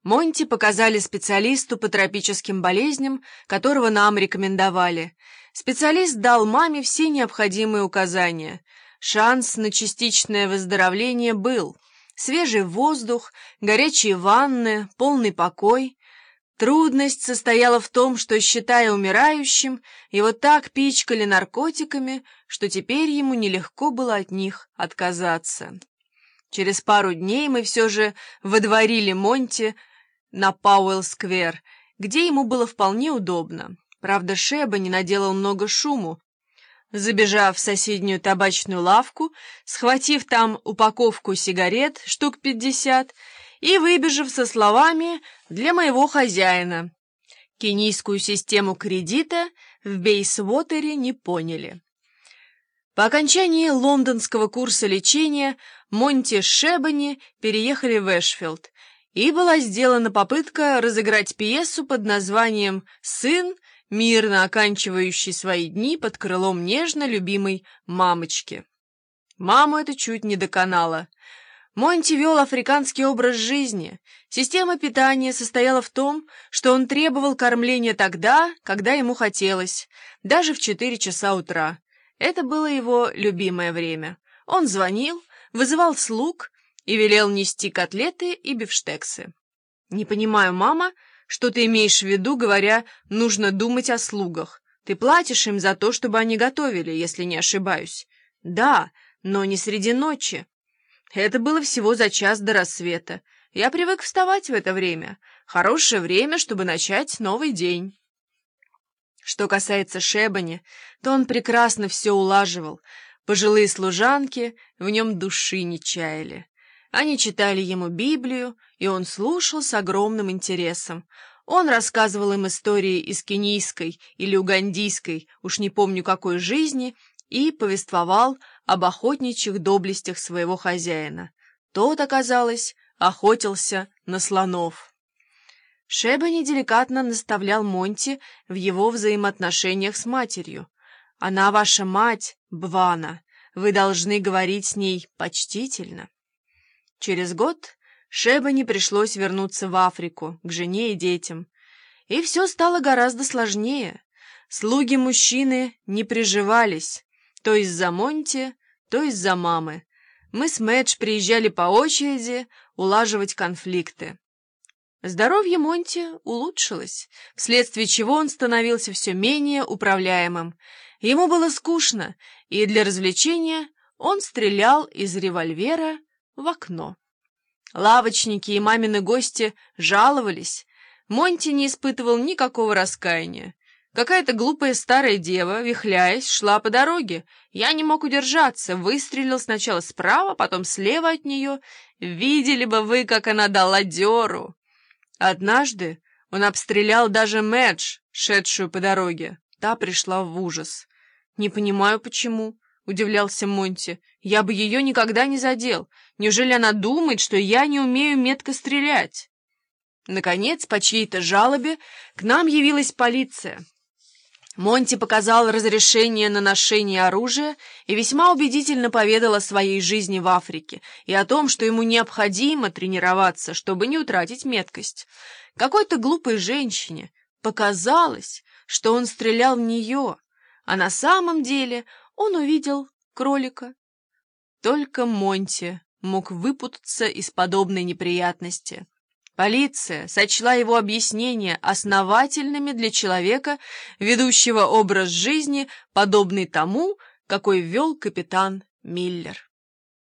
Монти показали специалисту по тропическим болезням, которого нам рекомендовали. Специалист дал маме все необходимые указания. Шанс на частичное выздоровление был. Свежий воздух, горячие ванны, полный покой. Трудность состояла в том, что, считая умирающим, его так пичкали наркотиками, что теперь ему нелегко было от них отказаться. Через пару дней мы все же водворили Монти на Пауэлл-сквер, где ему было вполне удобно. Правда, Шеба не наделал много шуму, забежав в соседнюю табачную лавку, схватив там упаковку сигарет, штук 50, и выбежав со словами «для моего хозяина». Кенийскую систему кредита в Бейсвотере не поняли. По окончании лондонского курса лечения Монти с Шебани переехали в Эшфилд, и была сделана попытка разыграть пьесу под названием «Сын, мирно оканчивающий свои дни под крылом нежно любимой мамочки». Маму это чуть не доконало. Монти вел африканский образ жизни. Система питания состояла в том, что он требовал кормления тогда, когда ему хотелось, даже в 4 часа утра. Это было его любимое время. Он звонил, вызывал слуг и велел нести котлеты и бифштексы. «Не понимаю, мама, что ты имеешь в виду, говоря, нужно думать о слугах. Ты платишь им за то, чтобы они готовили, если не ошибаюсь». «Да, но не среди ночи. Это было всего за час до рассвета. Я привык вставать в это время. Хорошее время, чтобы начать новый день». Что касается Шебани, то он прекрасно все улаживал. Пожилые служанки в нем души не чаяли. Они читали ему Библию, и он слушал с огромным интересом. Он рассказывал им истории из кенийской или угандийской, уж не помню какой жизни, и повествовал об охотничьих доблестях своего хозяина. Тот, оказалось, охотился на слонов. Шебани деликатно наставлял Монти в его взаимоотношениях с матерью. «Она ваша мать, Бвана, вы должны говорить с ней почтительно». Через год Шебани пришлось вернуться в Африку, к жене и детям. И все стало гораздо сложнее. Слуги-мужчины не приживались, то из-за Монти, то из-за мамы. Мы с Мэдж приезжали по очереди улаживать конфликты. Здоровье Монти улучшилось, вследствие чего он становился все менее управляемым. Ему было скучно, и для развлечения он стрелял из револьвера в окно. Лавочники и мамины гости жаловались. Монти не испытывал никакого раскаяния. Какая-то глупая старая дева, вихляясь, шла по дороге. Я не мог удержаться, выстрелил сначала справа, потом слева от нее. Видели бы вы, как она дала дёру. Однажды он обстрелял даже Мэдж, шедшую по дороге. Та пришла в ужас. «Не понимаю, почему», — удивлялся Монти. «Я бы ее никогда не задел. Неужели она думает, что я не умею метко стрелять?» Наконец, по чьей-то жалобе, к нам явилась полиция. Монти показал разрешение на ношение оружия и весьма убедительно поведал о своей жизни в Африке и о том, что ему необходимо тренироваться, чтобы не утратить меткость. Какой-то глупой женщине показалось, что он стрелял в нее, а на самом деле он увидел кролика. Только Монти мог выпутаться из подобной неприятности. Полиция сочла его объяснения основательными для человека, ведущего образ жизни, подобный тому, какой вел капитан Миллер.